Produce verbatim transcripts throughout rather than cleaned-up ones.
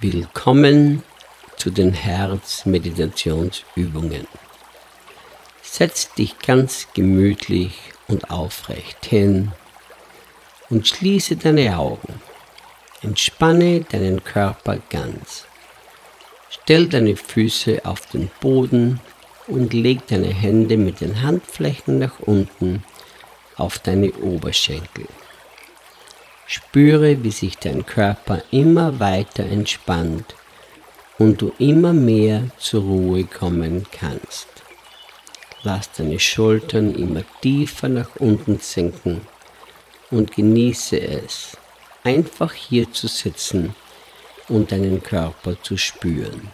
Willkommen zu den Herzmeditationsübungen. Setz dich ganz gemütlich und aufrecht hin und schließe deine Augen. Entspanne deinen Körper ganz. Stell deine Füße auf den Boden und leg deine Hände mit den Handflächen nach unten auf deine Oberschenkel. Spüre, wie sich dein Körper immer weiter entspannt und du immer mehr zur Ruhe kommen kannst. Lass deine Schultern immer tiefer nach unten sinken und genieße es, einfach hier zu sitzen und deinen Körper zu spüren.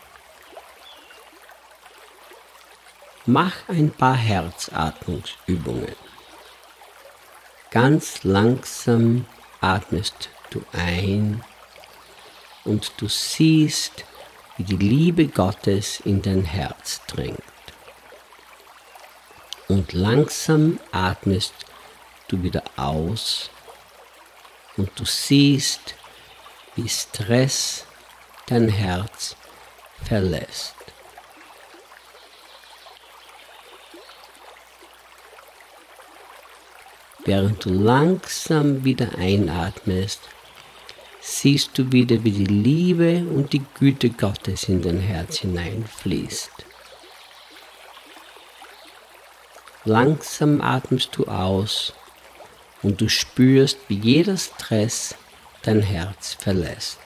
Mach ein paar Herzatmungsübungen. Ganz langsam atmest du ein und du siehst, wie die Liebe Gottes in dein Herz dringt. Und langsam atmest du wieder aus und du siehst, wie Stress dein Herz verlässt. Während du langsam wieder einatmest, siehst du wieder, wie die Liebe und die Güte Gottes in dein Herz hineinfließt. Langsam atmest du aus und du spürst, wie jeder Stress dein Herz verlässt.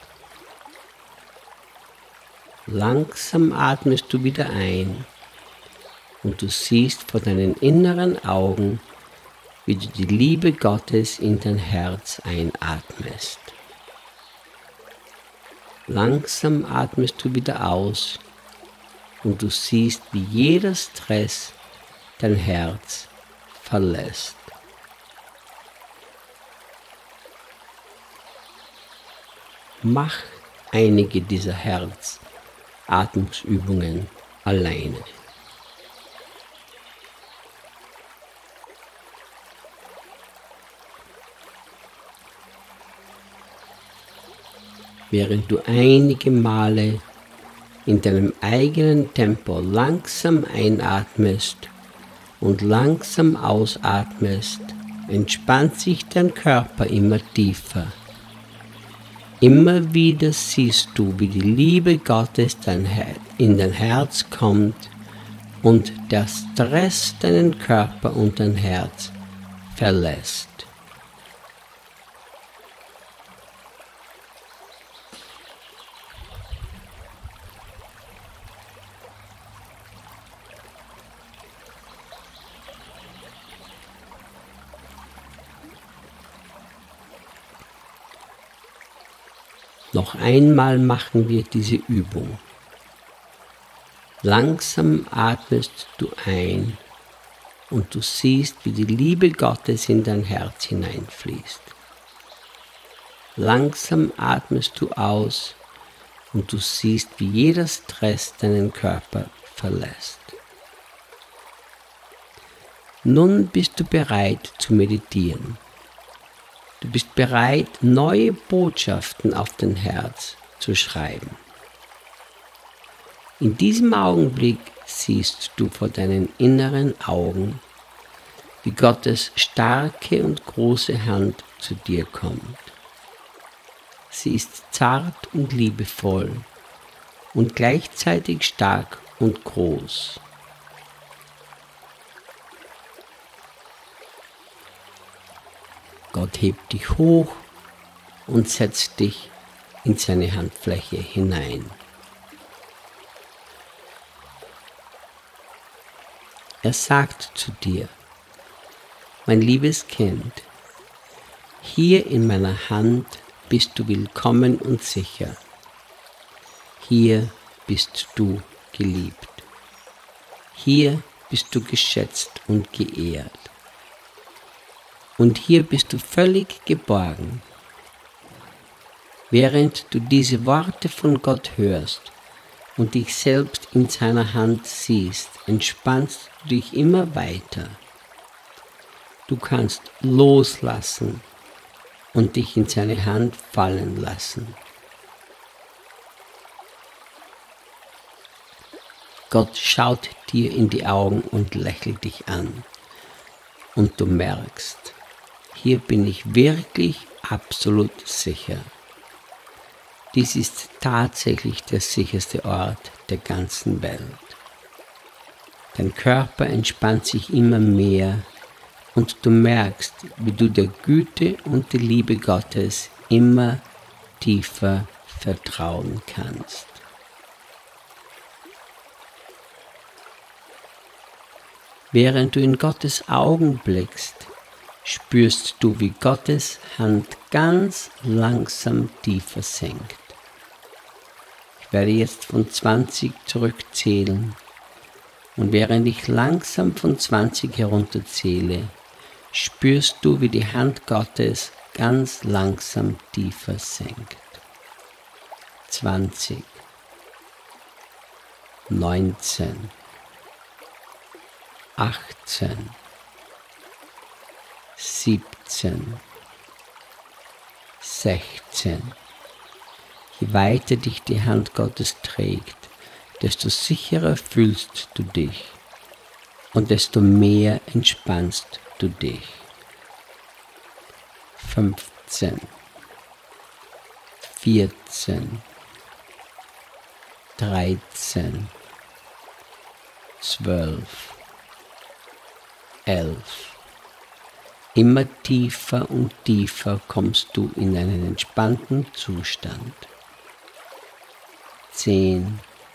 Langsam atmest du wieder ein und du siehst vor deinen inneren Augen, wie du die Liebe Gottes in dein Herz einatmest. Langsam atmest du wieder aus und du siehst, wie jeder Stress dein Herz verlässt. Mach einige dieser Herzatmungsübungen alleine. Während du einige Male in deinem eigenen Tempo langsam einatmest und langsam ausatmest, entspannt sich dein Körper immer tiefer. Immer wieder siehst du, wie die Liebe Gottes in dein Herz kommt und der Stress deinen Körper und dein Herz verlässt. Noch einmal machen wir diese Übung. Langsam atmest du ein und du siehst, wie die Liebe Gottes in dein Herz hineinfließt. Langsam atmest du aus und du siehst, wie jeder Stress deinen Körper verlässt. Nun bist du bereit zu meditieren. Du bist bereit, neue Botschaften auf dein Herz zu schreiben. In diesem Augenblick siehst du vor deinen inneren Augen, wie Gottes starke und große Hand zu dir kommt. Sie ist zart und liebevoll und gleichzeitig stark und groß. Gott hebt dich hoch und setzt dich in seine Handfläche hinein. Er sagt zu dir: Mein liebes Kind, hier in meiner Hand bist du willkommen und sicher. Hier bist du geliebt. Hier bist du geschätzt und geehrt. Und hier bist du völlig geborgen. Während du diese Worte von Gott hörst und dich selbst in seiner Hand siehst, entspannst du dich immer weiter. Du kannst loslassen und dich in seine Hand fallen lassen. Gott schaut dir in die Augen und lächelt dich an. Und du merkst, hier bin ich wirklich absolut sicher. Dies ist tatsächlich der sicherste Ort der ganzen Welt. Dein Körper entspannt sich immer mehr und du merkst, wie du der Güte und der Liebe Gottes immer tiefer vertrauen kannst. Während du in Gottes Augen blickst, spürst du, wie Gottes Hand ganz langsam tiefer senkt. Ich werde jetzt von zwanzig zurückzählen und während ich langsam von zwanzig herunterzähle, spürst du, wie die Hand Gottes ganz langsam tiefer senkt. zwanzig, neunzehn, achtzehn, siebzehn, sechzehn. Je weiter dich die Hand Gottes trägt, desto sicherer fühlst du dich und desto mehr entspannst du dich. fünfzehn, vierzehn, dreizehn, zwölf, elf. Immer tiefer und tiefer kommst du in einen entspannten Zustand. zehn,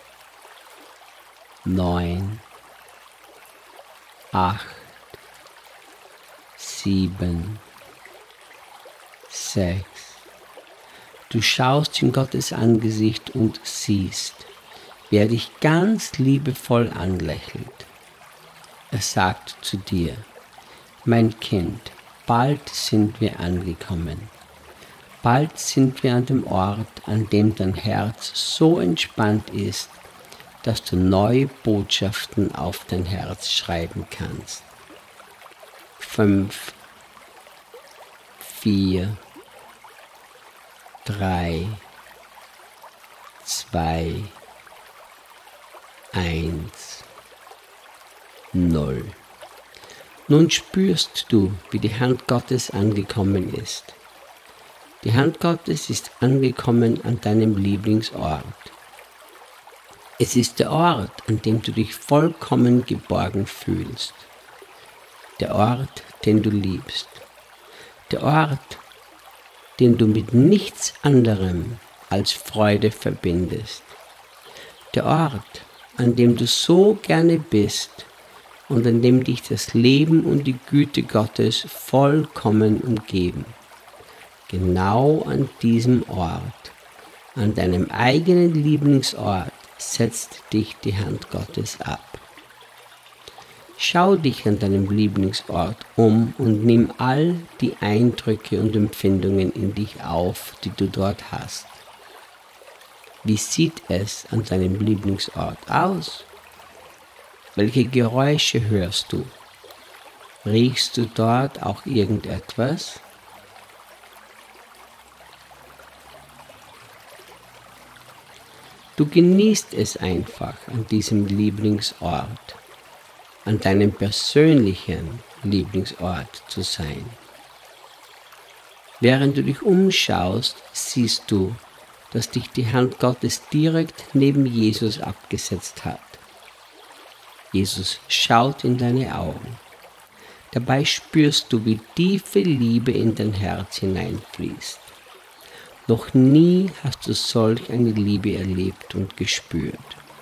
neun, acht, sieben, sechs. Du schaust in Gottes Angesicht und siehst, wie er dich ganz liebevoll anlächelt. Er sagt zu dir: Mein Kind, bald sind wir angekommen. Bald sind wir an dem Ort, an dem dein Herz so entspannt ist, dass du neue Botschaften auf dein Herz schreiben kannst. Fünf, vier, drei, zwei, eins, null. Nun spürst du, wie die Hand Gottes angekommen ist. Die Hand Gottes ist angekommen an deinem Lieblingsort. Es ist der Ort, an dem du dich vollkommen geborgen fühlst. Der Ort, den du liebst. Der Ort, den du mit nichts anderem als Freude verbindest. Der Ort, an dem du so gerne bist und an dem dich das Leben und die Güte Gottes vollkommen umgeben. Genau an diesem Ort, an deinem eigenen Lieblingsort, setzt dich die Hand Gottes ab. Schau dich an deinem Lieblingsort um und nimm all die Eindrücke und Empfindungen in dich auf, die du dort hast. Wie sieht es an deinem Lieblingsort aus? Welche Geräusche hörst du? Riechst du dort auch irgendetwas? Du genießt es einfach, an diesem Lieblingsort, an deinem persönlichen Lieblingsort zu sein. Während du dich umschaust, siehst du, dass dich die Hand Gottes direkt neben Jesus abgesetzt hat. Jesus schaut in deine Augen. Dabei spürst du, wie tiefe Liebe in dein Herz hineinfließt. Noch nie hast du solch eine Liebe erlebt und gespürt.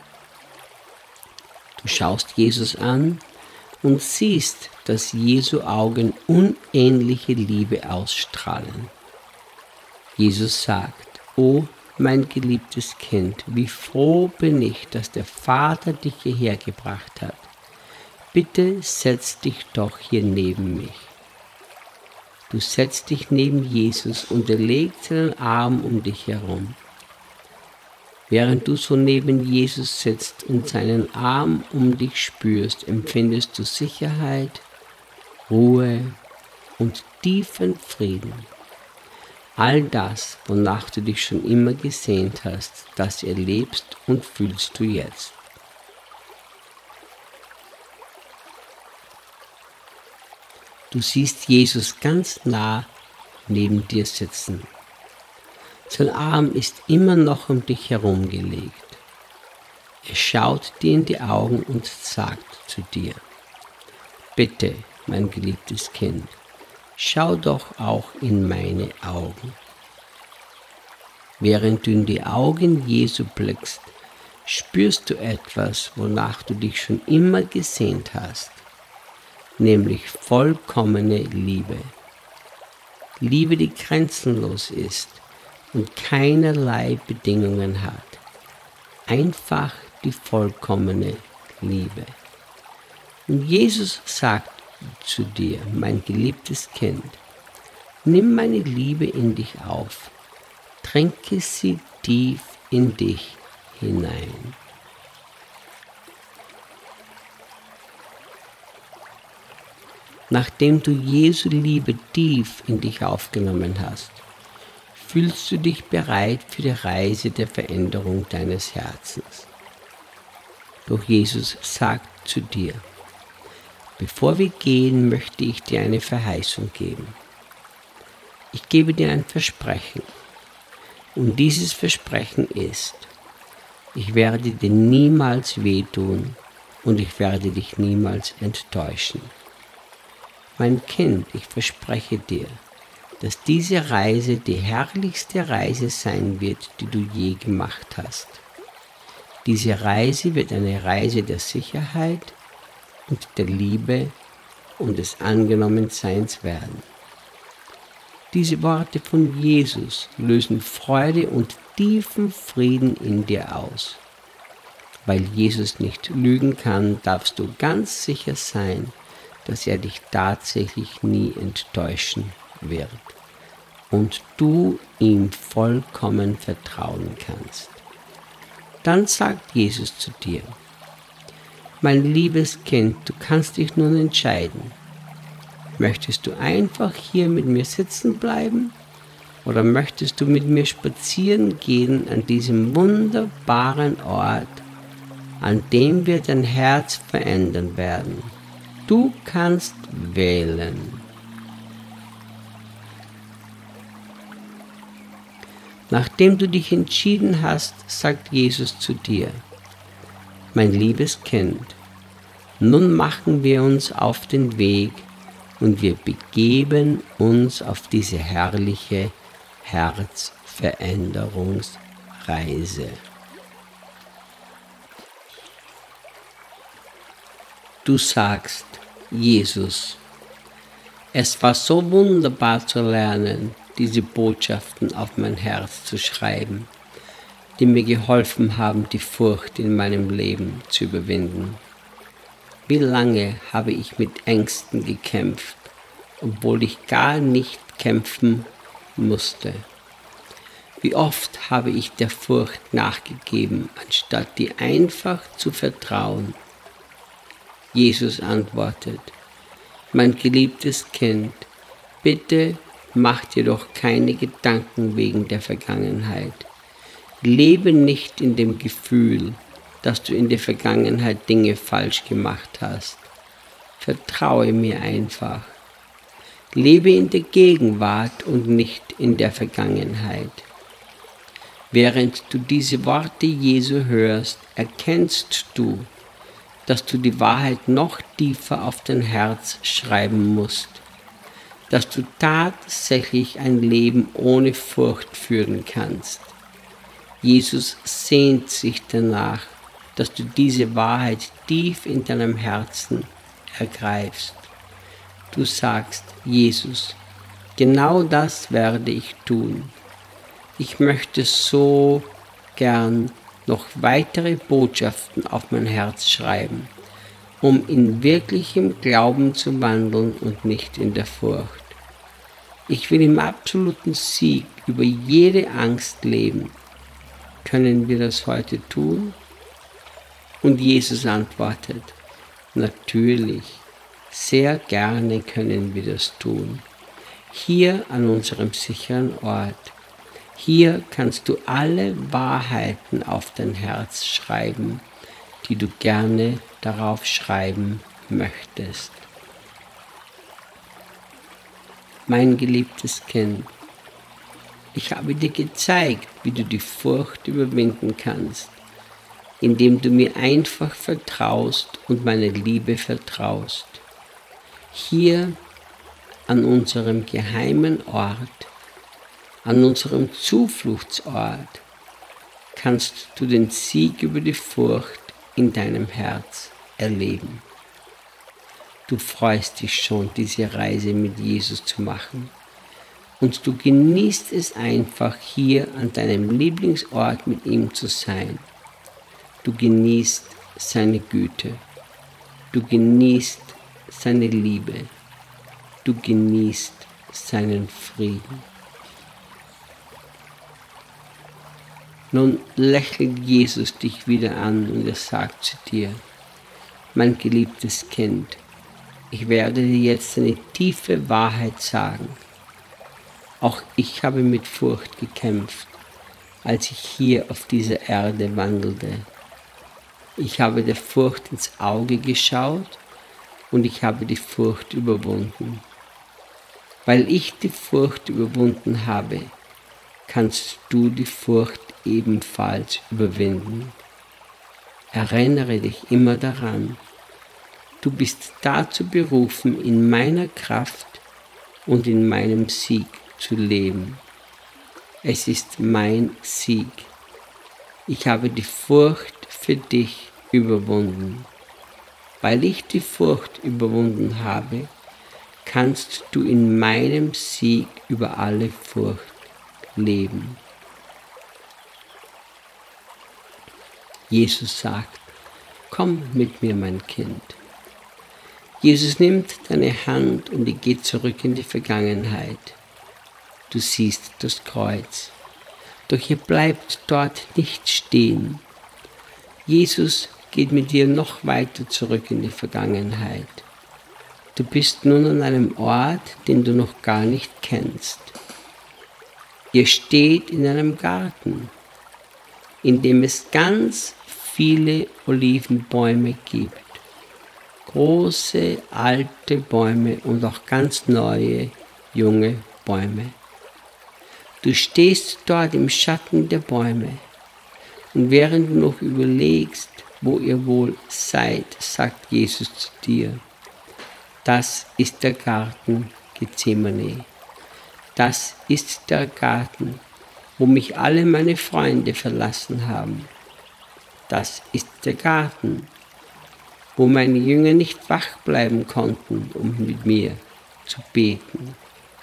Du schaust Jesus an und siehst, dass Jesu Augen unähnliche Liebe ausstrahlen. Jesus sagt: O mein geliebtes Kind, wie froh bin ich, dass der Vater dich hierher gebracht hat. Bitte setz dich doch hier neben mich. Du setzt dich neben Jesus und er legt seinen Arm um dich herum. Während du so neben Jesus sitzt und seinen Arm um dich spürst, empfindest du Sicherheit, Ruhe und tiefen Frieden. All das, wonach du dich schon immer gesehnt hast, das erlebst und fühlst du jetzt. Du siehst Jesus ganz nah neben dir sitzen. Sein Arm ist immer noch um dich herum gelegt. Er schaut dir in die Augen und sagt zu dir: Bitte, mein geliebtes Kind, schau doch auch in meine Augen. Während du in die Augen Jesu blickst, spürst du etwas, wonach du dich schon immer gesehnt hast, nämlich vollkommene Liebe. Liebe, die grenzenlos ist und keinerlei Bedingungen hat. Einfach die vollkommene Liebe. Und Jesus sagt zu dir: Mein geliebtes Kind, nimm meine Liebe in dich auf, tränke sie tief in dich hinein. Nachdem du Jesu Liebe tief in dich aufgenommen hast, fühlst du dich bereit für die Reise der Veränderung deines Herzens. Doch Jesus sagt zu dir: Bevor wir gehen, möchte ich dir eine Verheißung geben. Ich gebe dir ein Versprechen. Und dieses Versprechen ist: Ich werde dir niemals wehtun und ich werde dich niemals enttäuschen. Mein Kind, ich verspreche dir, dass diese Reise die herrlichste Reise sein wird, die du je gemacht hast. Diese Reise wird eine Reise der Sicherheit und der Liebe und des Angenommenseins werden. Diese Worte von Jesus lösen Freude und tiefen Frieden in dir aus. Weil Jesus nicht lügen kann, darfst du ganz sicher sein, dass er dich tatsächlich nie enttäuschen wird und du ihm vollkommen vertrauen kannst. Dann sagt Jesus zu dir: Mein liebes Kind, du kannst dich nun entscheiden. Möchtest du einfach hier mit mir sitzen bleiben oder möchtest du mit mir spazieren gehen an diesem wunderbaren Ort, an dem wir dein Herz verändern werden? Du kannst wählen. Nachdem du dich entschieden hast, sagt Jesus zu dir: Mein liebes Kind, nun machen wir uns auf den Weg und wir begeben uns auf diese herrliche Herzveränderungsreise. Du sagst: Jesus, es war so wunderbar zu lernen, diese Botschaften auf mein Herz zu schreiben, die mir geholfen haben, die Furcht in meinem Leben zu überwinden. Wie lange habe ich mit Ängsten gekämpft, obwohl ich gar nicht kämpfen musste? Wie oft habe ich der Furcht nachgegeben, anstatt die einfach zu vertrauen? Jesus antwortet: Mein geliebtes Kind, bitte mach dir doch keine Gedanken wegen der Vergangenheit. Lebe nicht in dem Gefühl, dass du in der Vergangenheit Dinge falsch gemacht hast. Vertraue mir einfach. Lebe in der Gegenwart und nicht in der Vergangenheit. Während du diese Worte Jesu hörst, erkennst du, dass du die Wahrheit noch tiefer auf dein Herz schreiben musst, dass du tatsächlich ein Leben ohne Furcht führen kannst. Jesus sehnt sich danach, dass du diese Wahrheit tief in deinem Herzen ergreifst. Du sagst: Jesus, genau das werde ich tun. Ich möchte so gern noch weitere Botschaften auf mein Herz schreiben, um in wirklichem Glauben zu wandeln und nicht in der Furcht. Ich will im absoluten Sieg über jede Angst leben. Können wir das heute tun? Und Jesus antwortet: Natürlich, sehr gerne können wir das tun. Hier an unserem sicheren Ort. Hier kannst du alle Wahrheiten auf dein Herz schreiben, die du gerne darauf schreiben möchtest. mein geliebtes Kind, ich habe dir gezeigt, wie du die Furcht überwinden kannst, indem du mir einfach vertraust und meine Liebe vertraust. Hier an unserem geheimen Ort, an unserem Zufluchtsort, kannst du den Sieg über die Furcht in deinem Herz erleben. Du freust dich schon, diese Reise mit Jesus zu machen. Und du genießt es einfach, hier an deinem Lieblingsort mit ihm zu sein. Du genießt seine Güte. Du genießt seine Liebe. Du genießt seinen Frieden. Nun lächelt Jesus dich wieder an und er sagt zu dir: Mein geliebtes Kind, ich werde dir jetzt eine tiefe Wahrheit sagen. Auch ich habe mit Furcht gekämpft, als ich hier auf dieser Erde wandelte. Ich habe der Furcht ins Auge geschaut und ich habe die Furcht überwunden. Weil ich die Furcht überwunden habe, kannst du die Furcht ebenfalls überwinden. Erinnere dich immer daran, du bist dazu berufen, in meiner Kraft und in meinem Sieg zu leben. Es ist mein Sieg. Ich habe die Furcht für dich überwunden. Weil ich die Furcht überwunden habe, kannst du in meinem Sieg über alle Furcht leben. Jesus sagt: Komm mit mir, mein Kind. Jesus nimmt deine Hand und er geht zurück in die Vergangenheit. Du siehst das Kreuz, doch er bleibt dort nicht stehen. Jesus geht mit dir noch weiter zurück in die Vergangenheit. Du bist nun an einem Ort, den du noch gar nicht kennst. Ihr steht in einem Garten, in dem es ganz viele Olivenbäume gibt. Große, alte Bäume und auch ganz neue, junge Bäume. Du stehst dort im Schatten der Bäume und während du noch überlegst, wo ihr wohl seid, sagt Jesus zu dir: Das ist der Garten Gethsemane. Das ist der Garten, wo mich alle meine Freunde verlassen haben. Das ist der Garten, wo meine Jünger nicht wach bleiben konnten, um mit mir zu beten.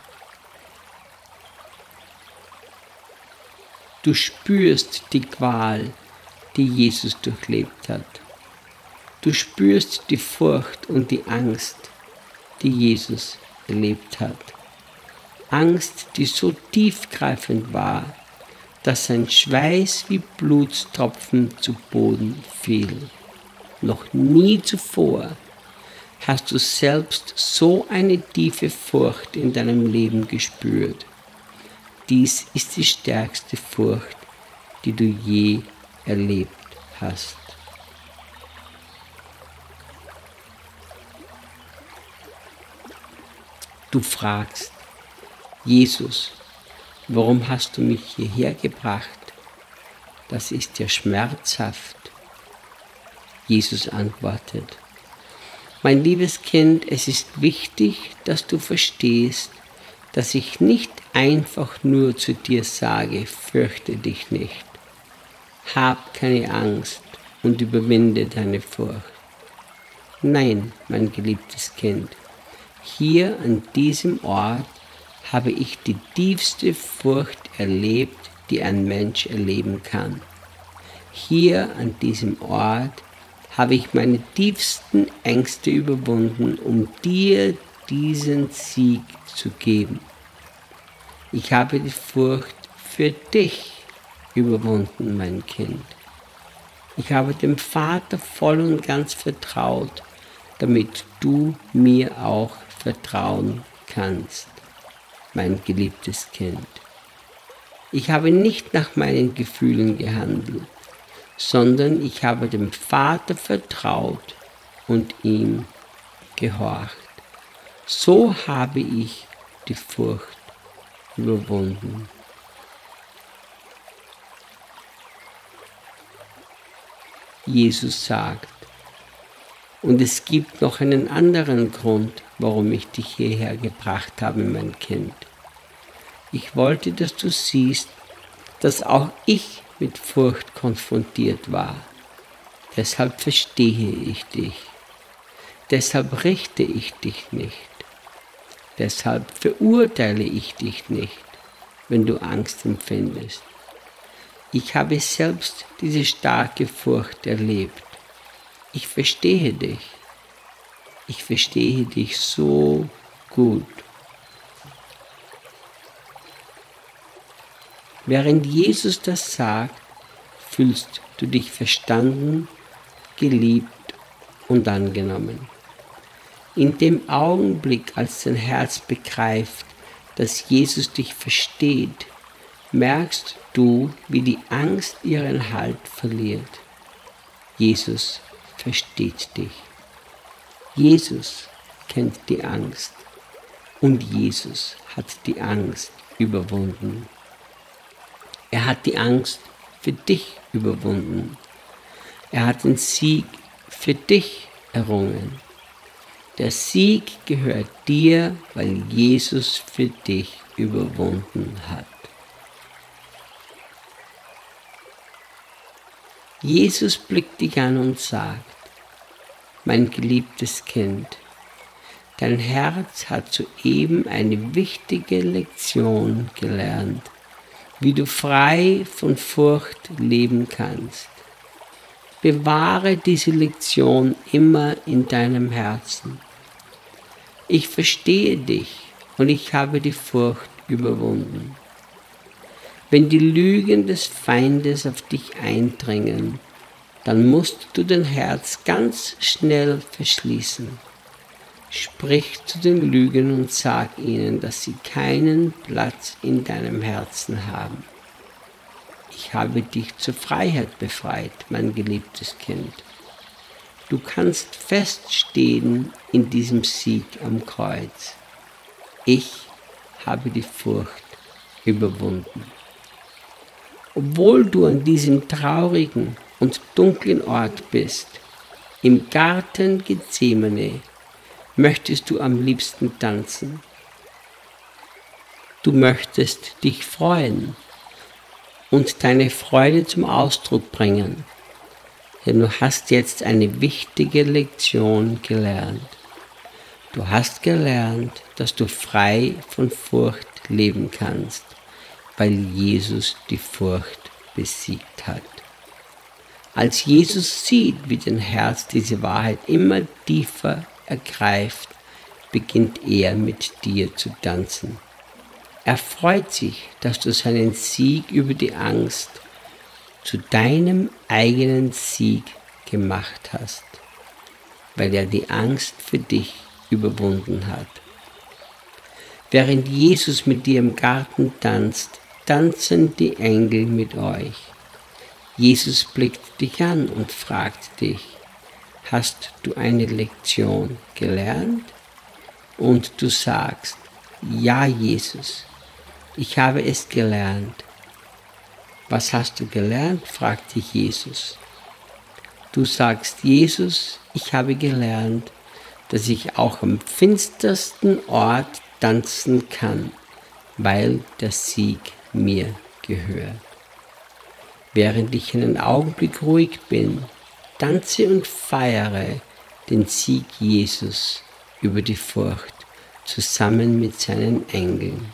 Du spürst die Qual, die Jesus durchlebt hat. Du spürst die Furcht und die Angst, die Jesus erlebt hat. Angst, die so tiefgreifend war, dass sein Schweiß wie Blutstropfen zu Boden fiel. Noch nie zuvor hast du selbst so eine tiefe Furcht in deinem Leben gespürt. Dies ist die stärkste Furcht, die du je erlebt hast. Du fragst: Jesus, warum hast du mich hierher gebracht? Das ist ja schmerzhaft. Jesus antwortet: Mein liebes Kind, es ist wichtig, dass du verstehst, dass ich nicht einfach nur zu dir sage, fürchte dich nicht. Hab keine Angst und überwinde deine Furcht. Nein, mein geliebtes Kind, hier an diesem Ort habe ich die tiefste Furcht erlebt, die ein Mensch erleben kann. Hier an diesem Ort habe ich meine tiefsten Ängste überwunden, um dir diesen Sieg zu geben. Ich habe die Furcht für dich überwunden, mein Kind. Ich habe dem Vater voll und ganz vertraut, damit du mir auch vertrauen kannst, mein geliebtes Kind. Ich habe nicht nach meinen Gefühlen gehandelt, sondern ich habe dem Vater vertraut und ihm gehorcht. So habe ich die Furcht überwunden. Jesus sagt, und es gibt noch einen anderen Grund, warum ich dich hierher gebracht habe, mein Kind. Ich wollte, dass du siehst, dass auch ich mit Furcht konfrontiert war. Deshalb verstehe ich dich. Deshalb richte ich dich nicht. Deshalb verurteile ich dich nicht, wenn du Angst empfindest. Ich habe selbst diese starke Furcht erlebt. Ich verstehe dich. Ich verstehe dich so gut. Während Jesus das sagt, fühlst du dich verstanden, geliebt und angenommen. In dem Augenblick, als dein Herz begreift, dass Jesus dich versteht, merkst du, wie die Angst ihren Halt verliert. Jesus versteht dich. Jesus kennt die Angst und Jesus hat die Angst überwunden. Er hat die Angst für dich überwunden. Er hat den Sieg für dich errungen. Der Sieg gehört dir, weil Jesus für dich überwunden hat. Jesus blickt dich an und sagt, mein geliebtes Kind, dein Herz hat soeben eine wichtige Lektion gelernt, wie du frei von Furcht leben kannst. Bewahre diese Lektion immer in deinem Herzen. Ich verstehe dich und ich habe die Furcht überwunden. Wenn die Lügen des Feindes auf dich eindringen, dann musst du dein Herz ganz schnell verschließen. Sprich zu den Lügen und sag ihnen, dass sie keinen Platz in deinem Herzen haben. Ich habe dich zur Freiheit befreit, mein geliebtes Kind. Du kannst feststehen in diesem Sieg am Kreuz. Ich habe die Furcht überwunden. Obwohl du an diesem traurigen und dunklen Ort bist, im Garten Gethsemane, möchtest du am liebsten tanzen. Du möchtest dich freuen und deine Freude zum Ausdruck bringen, denn du hast jetzt eine wichtige Lektion gelernt. Du hast gelernt, dass du frei von Furcht leben kannst, weil Jesus die Furcht besiegt hat. Als Jesus sieht, wie dein Herz diese Wahrheit immer tiefer ergreift, beginnt er mit dir zu tanzen. Er freut sich, dass du seinen Sieg über die Angst zu deinem eigenen Sieg gemacht hast, weil er die Angst für dich überwunden hat. Während Jesus mit dir im Garten tanzt, tanzen die Engel mit euch. Jesus blickt dich an und fragt dich, hast du eine Lektion gelernt? Und du sagst, ja, Jesus, ich habe es gelernt. Was hast du gelernt? Fragt dich Jesus. Du sagst, Jesus, ich habe gelernt, dass ich auch am finstersten Ort tanzen kann, weil der Sieg mir gehört. Während ich einen Augenblick ruhig bin, tanze und feiere den Sieg Jesus über die Furcht zusammen mit seinen Engeln.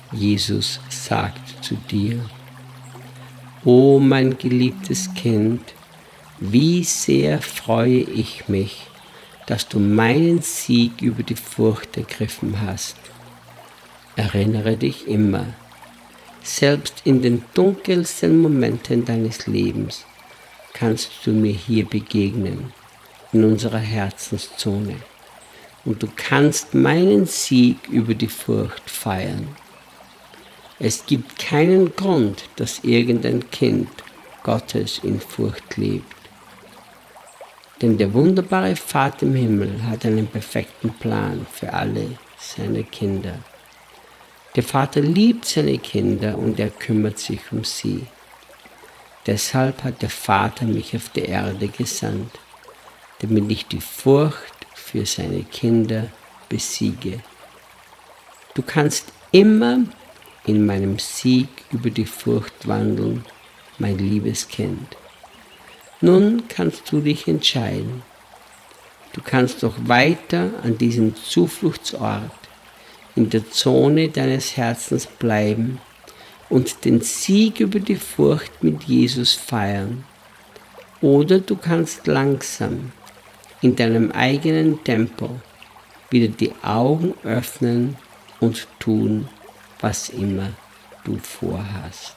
Jesus sagt zu dir: O mein geliebtes Kind, wie sehr freue ich mich, dass du meinen Sieg über die Furcht ergriffen hast. Erinnere dich immer, selbst in den dunkelsten Momenten deines Lebens kannst du mir hier begegnen, in unserer Herzenszone, und du kannst meinen Sieg über die Furcht feiern. Es gibt keinen Grund, dass irgendein Kind Gottes in Furcht lebt. Denn der wunderbare Vater im Himmel hat einen perfekten Plan für alle seine Kinder. Der Vater liebt seine Kinder und er kümmert sich um sie. Deshalb hat der Vater mich auf die Erde gesandt, damit ich die Furcht für seine Kinder besiege. Du kannst immer in meinem Sieg über die Furcht wandeln, mein liebes Kind. Nun kannst du dich entscheiden. Du kannst doch weiter an diesem Zufluchtsort in der Zone deines Herzens bleiben und den Sieg über die Furcht mit Jesus feiern. Oder du kannst langsam in deinem eigenen Tempo wieder die Augen öffnen und tun, was immer du vorhast.